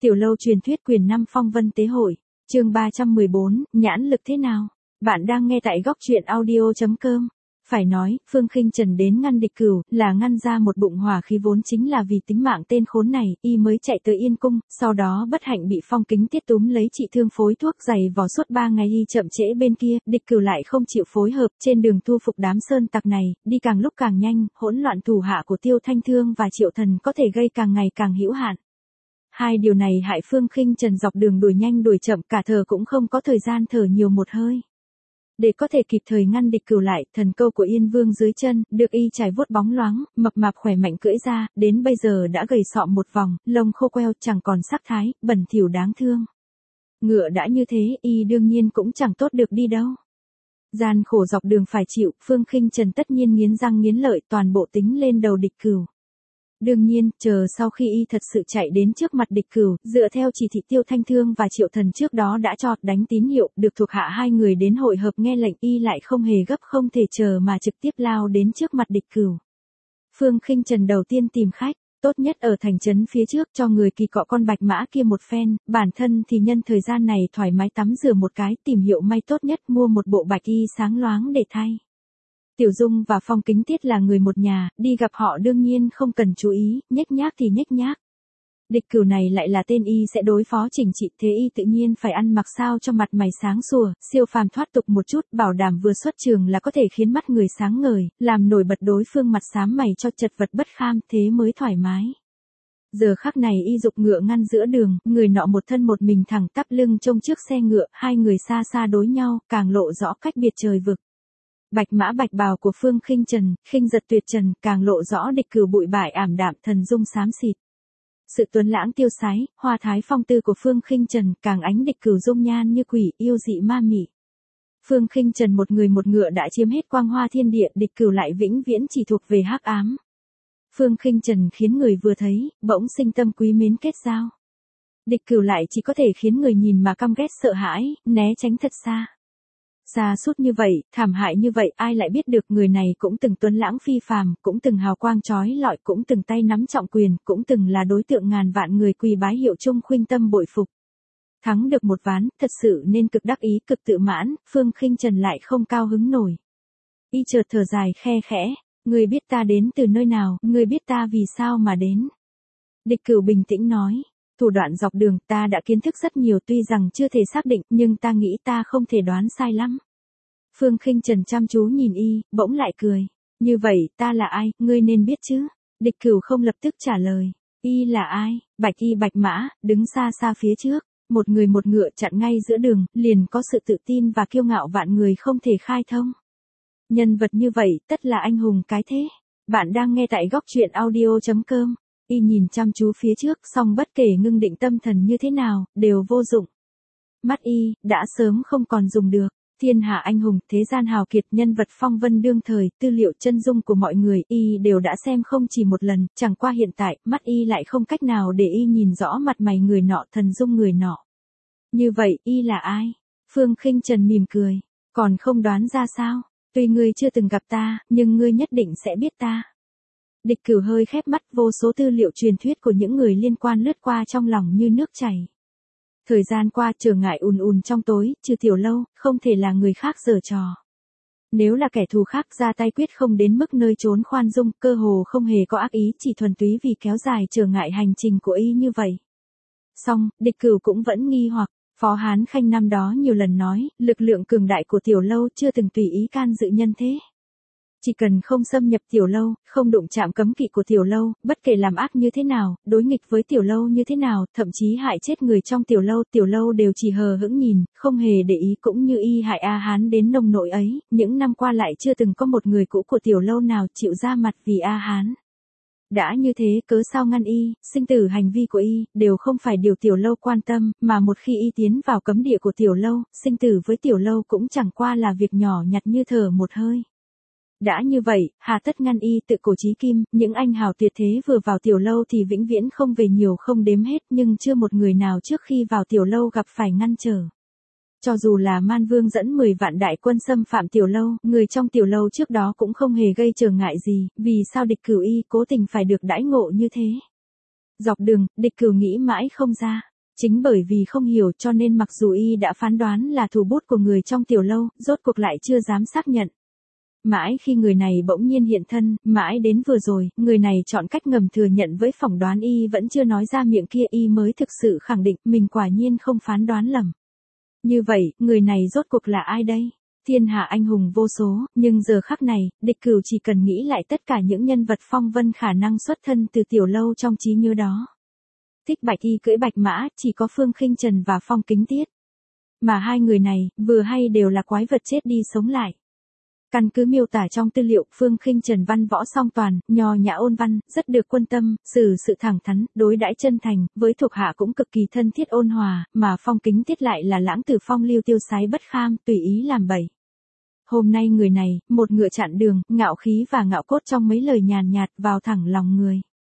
Tiểu lâu truyền thuyết quyền 5 phong vân tế hội, chương 314, nhãn lực thế nào? Bạn đang nghe tại góc truyện audio.com. Phải nói, Phương Khinh Trần đến ngăn địch cửu, là ngăn ra một bụng hỏa khí vốn chính là vì tính mạng tên khốn này, y mới chạy tới Yên Cung, sau đó bất hạnh bị Phong Kính Tiết túm lấy trị thương phối thuốc dày vò suốt 3 ngày y chậm trễ bên kia, địch cửu lại không chịu phối hợp, trên đường thu phục đám sơn tặc này, đi càng lúc càng nhanh, hỗn loạn thủ hạ của Tiêu Thanh Thương và Triệu Thần có thể gây càng ngày càng hữu hạn. Hai điều này hại Phương Khinh Trần dọc đường đuổi nhanh đuổi chậm cả thở cũng không có thời gian thở nhiều một hơi. Để có thể kịp thời ngăn địch cửu lại, thần câu của Yên Vương dưới chân, được y trải vuốt bóng loáng, mập mạp khỏe mạnh cưỡi ra, đến bây giờ đã gầy sọm một vòng, lông khô queo chẳng còn sắc thái, bẩn thỉu đáng thương. Ngựa đã như thế, y đương nhiên cũng chẳng tốt được đi đâu. Gian khổ dọc đường phải chịu, Phương Khinh Trần tất nhiên nghiến răng nghiến lợi toàn bộ tính lên đầu địch cửu. Đương nhiên, chờ sau khi y thật sự chạy đến trước mặt địch cửu, dựa theo chỉ thị Tiêu Thanh Thương và Triệu Thần trước đó đã cho đánh tín hiệu, được thuộc hạ hai người đến hội hợp nghe lệnh, y lại không hề gấp không thể chờ mà trực tiếp lao đến trước mặt địch cửu. Phương Khinh Trần đầu tiên tìm khách, tốt nhất ở thành trấn phía trước cho người kỳ cọ con bạch mã kia một phen, bản thân thì nhân thời gian này thoải mái tắm rửa một cái, tìm hiệu may tốt nhất mua một bộ bạch y sáng loáng để thay. Tiểu Dung và Phong Kính Tiết là người một nhà, đi gặp họ đương nhiên không cần chú ý, nhếch nhác thì nhếch nhác. Địch cửu này lại là tên y sẽ đối phó chỉnh trị, thế y tự nhiên phải ăn mặc sao cho mặt mày sáng sủa, siêu phàm thoát tục một chút, bảo đảm vừa xuất trường là có thể khiến mắt người sáng ngời, làm nổi bật đối phương mặt xám mày cho chật vật bất kham, thế mới thoải mái. Giờ khắc này y dục ngựa ngăn giữa đường, người nọ một thân một mình thẳng tắp lưng trông trước xe ngựa, hai người xa xa đối nhau, càng lộ rõ cách biệt trời vực. Bạch mã bạch bào của Phương Khinh Trần, khinh giật tuyệt trần, càng lộ rõ địch cửu bụi bại ảm đạm thần dung xám xịt. Sự tuấn lãng tiêu sái, hoa thái phong tư của Phương Khinh Trần, càng ánh địch cửu dung nhan như quỷ, yêu dị ma mị. Phương Khinh Trần một người một ngựa đã chiếm hết quang hoa thiên địa, địch cửu lại vĩnh viễn chỉ thuộc về hắc ám. Phương Khinh Trần khiến người vừa thấy, bỗng sinh tâm quý mến kết giao. Địch cửu lại chỉ có thể khiến người nhìn mà căm ghét sợ hãi, né tránh thật xa. Xa suốt như vậy, thảm hại như vậy, ai lại biết được người này cũng từng tuấn lãng phi phàm, cũng từng hào quang chói lọi, cũng từng tay nắm trọng quyền, cũng từng là đối tượng ngàn vạn người quỳ bái hiệu chung khuynh tâm bội phục. Thắng được một ván, thật sự nên cực đắc ý, cực tự mãn, Phương Khinh Trần lại không cao hứng nổi. Y chợt thở dài khe khẽ, ngươi biết ta đến từ nơi nào, ngươi biết ta vì sao mà đến. Địch cửu bình tĩnh nói. Thủ đoạn dọc đường ta đã kiến thức rất nhiều, tuy rằng chưa thể xác định, nhưng ta nghĩ ta không thể đoán sai lắm. Phương Khinh Trần chăm chú nhìn y, bỗng lại cười. Như vậy, ta là ai, ngươi nên biết chứ. Địch cửu không lập tức trả lời. Y là ai? Bạch y bạch mã, đứng xa xa phía trước. Một người một ngựa chặn ngay giữa đường, liền có sự tự tin và kiêu ngạo vạn người không thể khai thông. Nhân vật như vậy, tất là anh hùng cái thế. Bạn đang nghe tại góc truyện audio.com. Y nhìn chăm chú phía trước, song bất kể ngưng định tâm thần như thế nào, đều vô dụng. Mắt y, đã sớm không còn dùng được. Thiên hạ anh hùng, thế gian hào kiệt, nhân vật phong vân đương thời, tư liệu chân dung của mọi người, y đều đã xem không chỉ một lần, chẳng qua hiện tại, mắt y lại không cách nào để y nhìn rõ mặt mày người nọ, thần dung người nọ. Như vậy, y là ai? Phương Khinh Trần mỉm cười. Còn không đoán ra sao? Tuy ngươi chưa từng gặp ta, nhưng ngươi nhất định sẽ biết ta. Địch cửu hơi khép mắt, vô số tư liệu truyền thuyết của những người liên quan lướt qua trong lòng như nước chảy. Thời gian qua trở ngại ùn ùn trong tối, trừ Tiểu Lâu, không thể là người khác giở trò. Nếu là kẻ thù khác ra tay quyết không đến mức nơi trốn khoan dung, cơ hồ không hề có ác ý, chỉ thuần túy vì kéo dài trở ngại hành trình của y như vậy. Song, địch cửu cũng vẫn nghi hoặc, Phó Hán Khanh năm đó nhiều lần nói, lực lượng cường đại của Tiểu Lâu chưa từng tùy ý can dự nhân thế. Chỉ cần không xâm nhập Tiểu Lâu, không đụng chạm cấm kỵ của Tiểu Lâu, bất kể làm ác như thế nào, đối nghịch với Tiểu Lâu như thế nào, thậm chí hại chết người trong Tiểu Lâu đều chỉ hờ hững nhìn, không hề để ý, cũng như y hại A Hán đến nông nỗi ấy, những năm qua lại chưa từng có một người cũ của Tiểu Lâu nào chịu ra mặt vì A Hán. Đã như thế, cớ sao ngăn y, sinh tử hành vi của y, đều không phải điều Tiểu Lâu quan tâm, mà một khi y tiến vào cấm địa của Tiểu Lâu, sinh tử với Tiểu Lâu cũng chẳng qua là việc nhỏ nhặt như thở một hơi. Đã như vậy, hà tất ngăn y, tự cổ chí kim, những anh hào tuyệt thế vừa vào Tiểu Lâu thì vĩnh viễn không về nhiều không đếm hết, nhưng chưa một người nào trước khi vào Tiểu Lâu gặp phải ngăn trở. Cho dù là Man Vương dẫn 10 vạn đại quân xâm phạm Tiểu Lâu, người trong Tiểu Lâu trước đó cũng không hề gây trở ngại gì, vì sao địch cửu y cố tình phải được đãi ngộ như thế. Dọc đường, địch cửu nghĩ mãi không ra. Chính bởi vì không hiểu cho nên mặc dù y đã phán đoán là thủ bút của người trong tiểu lâu, rốt cuộc lại chưa dám xác nhận. Mãi khi người này bỗng nhiên hiện thân, mãi đến vừa rồi, người này chọn cách ngầm thừa nhận với phỏng đoán y vẫn chưa nói ra miệng kia y mới thực sự khẳng định mình quả nhiên không phán đoán lầm. Như vậy, người này rốt cuộc là ai đây? Thiên hạ anh hùng vô số, nhưng giờ khắc này, Địch Cửu chỉ cần nghĩ lại tất cả những nhân vật phong vân khả năng xuất thân từ tiểu lâu trong trí nhớ đó. Thích Bạch Y cưỡi bạch mã, chỉ có Phương Khinh Trần và Phong Kính Tiết. Mà hai người này, vừa hay đều là quái vật chết đi sống lại. Căn cứ miêu tả trong tư liệu, Phương Khinh Trần văn võ song toàn, nho nhã ôn văn, rất được quân tâm, xử sự thẳng thắn, đối đãi chân thành, với thuộc hạ cũng cực kỳ thân thiết ôn hòa, mà Phong Kính Tiết lại là lãng tử phong lưu tiêu sái bất kham, tùy ý làm bậy. Hôm nay người này, một ngựa chặn đường, ngạo khí và ngạo cốt trong mấy lời nhàn nhạt vào thẳng lòng người.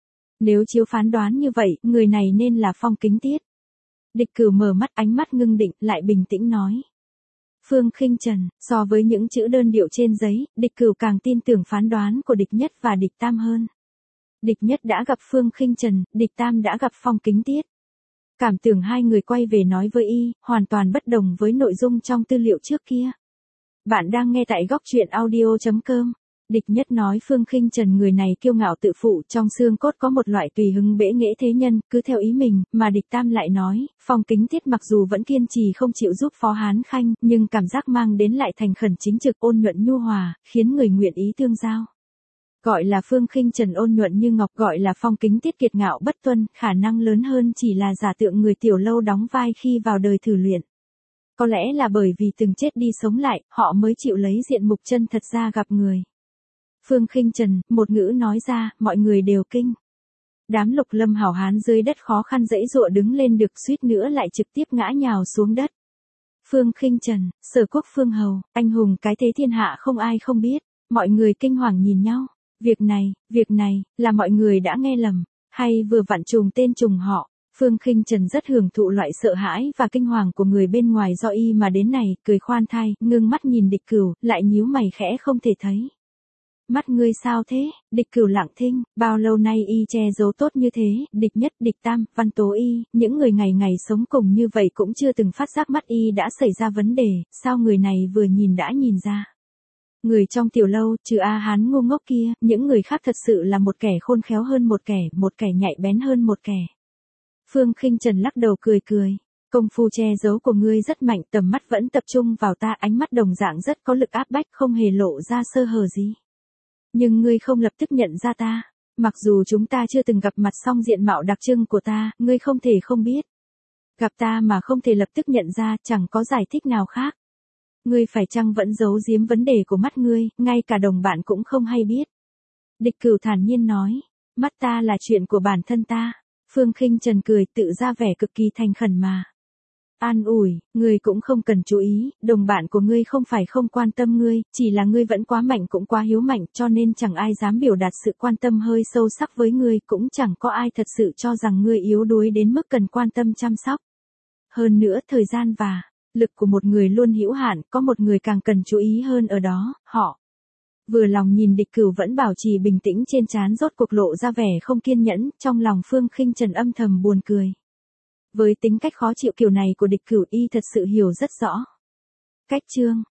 Nếu chiếu phán đoán như vậy, người này nên là Phong Kính Tiết. Địch Cửu mở mắt, ánh mắt ngưng định, lại bình tĩnh nói. Phương Khinh Trần, so với những chữ đơn điệu trên giấy, Địch Cửu càng tin tưởng phán đoán của Địch Nhất và Địch Tam hơn. Địch Nhất đã gặp Phương Khinh Trần, Địch Tam đã gặp Phong Kính Tiết. Cảm tưởng hai người quay về nói với y, hoàn toàn bất đồng với nội dung trong tư liệu trước kia. Bạn đang nghe tại góc truyện audio.com. Địch Nhất nói Phương Khinh Trần người này kiêu ngạo tự phụ, trong xương cốt có một loại tùy hứng bẽ nghễ thế nhân, cứ theo ý mình, mà Địch Tam lại nói, Phong Kính Tiết mặc dù vẫn kiên trì không chịu giúp Phó Hán Khanh, nhưng cảm giác mang đến lại thành khẩn chính trực ôn nhuận nhu hòa, khiến người nguyện ý tương giao. Gọi là Phương Khinh Trần ôn nhuận như ngọc, gọi là Phong Kính Tiết kiệt ngạo bất tuân, khả năng lớn hơn chỉ là giả tượng người tiểu lâu đóng vai khi vào đời thử luyện. Có lẽ là bởi vì từng chết đi sống lại, họ mới chịu lấy diện mục chân thật ra gặp người. Phương Khinh Trần, một ngữ nói ra, mọi người đều kinh. Đám Lục Lâm hảo hán dưới đất khó khăn dãy dụa đứng lên được, suýt nữa lại trực tiếp ngã nhào xuống đất. Phương Khinh Trần, Sở Quốc Phương Hầu, anh hùng cái thế thiên hạ không ai không biết, mọi người kinh hoàng nhìn nhau. Việc này, là mọi người đã nghe lầm, hay vừa vặn trùng tên trùng họ. Phương Khinh Trần rất hưởng thụ loại sợ hãi và kinh hoàng của người bên ngoài do y mà đến này, cười khoan thai, ngưng mắt nhìn Địch Cửu, lại nhíu mày khẽ không thể thấy. Mắt ngươi sao thế? Địch Cửu lặng thinh, bao lâu nay y che giấu tốt như thế, Địch Nhất, Địch Tam, Văn Tố y, những người ngày ngày sống cùng như vậy cũng chưa từng phát giác mắt y đã xảy ra vấn đề, sao người này vừa nhìn đã nhìn ra. Người trong tiểu lâu, trừ A Hán ngu ngốc kia, những người khác thật sự là một kẻ khôn khéo hơn một kẻ nhạy bén hơn một kẻ. Phương Khinh Trần lắc đầu cười cười. Công phu che giấu của ngươi rất mạnh, tầm mắt vẫn tập trung vào ta, ánh mắt đồng dạng rất có lực áp bách, không hề lộ ra sơ hở gì. Nhưng ngươi không lập tức nhận ra ta. Mặc dù chúng ta chưa từng gặp mặt song diện mạo đặc trưng của ta, ngươi không thể không biết. Gặp ta mà không thể lập tức nhận ra, chẳng có giải thích nào khác. Ngươi phải chăng vẫn giấu giếm vấn đề của mắt ngươi, ngay cả đồng bạn cũng không hay biết. Địch Cửu thản nhiên nói, mắt ta là chuyện của bản thân ta. Phương Khinh Trần cười, tự ra vẻ cực kỳ thành khẩn mà. An ủi, ngươi cũng không cần chú ý, đồng bạn của ngươi không phải không quan tâm ngươi, chỉ là ngươi vẫn quá mạnh cũng quá hiếu mạnh, cho nên chẳng ai dám biểu đạt sự quan tâm hơi sâu sắc với ngươi, cũng chẳng có ai thật sự cho rằng ngươi yếu đuối đến mức cần quan tâm chăm sóc. Hơn nữa, thời gian và lực của một người luôn hữu hạn, có một người càng cần chú ý hơn ở đó, họ. Vừa lòng nhìn Địch Cửu vẫn bảo trì bình tĩnh trên trán rốt cuộc lộ ra vẻ không kiên nhẫn, trong lòng Phương Khinh Trần âm thầm buồn cười. Với tính cách khó chịu kiểu này của Địch Cửu y thật sự hiểu rất rõ. Cách chương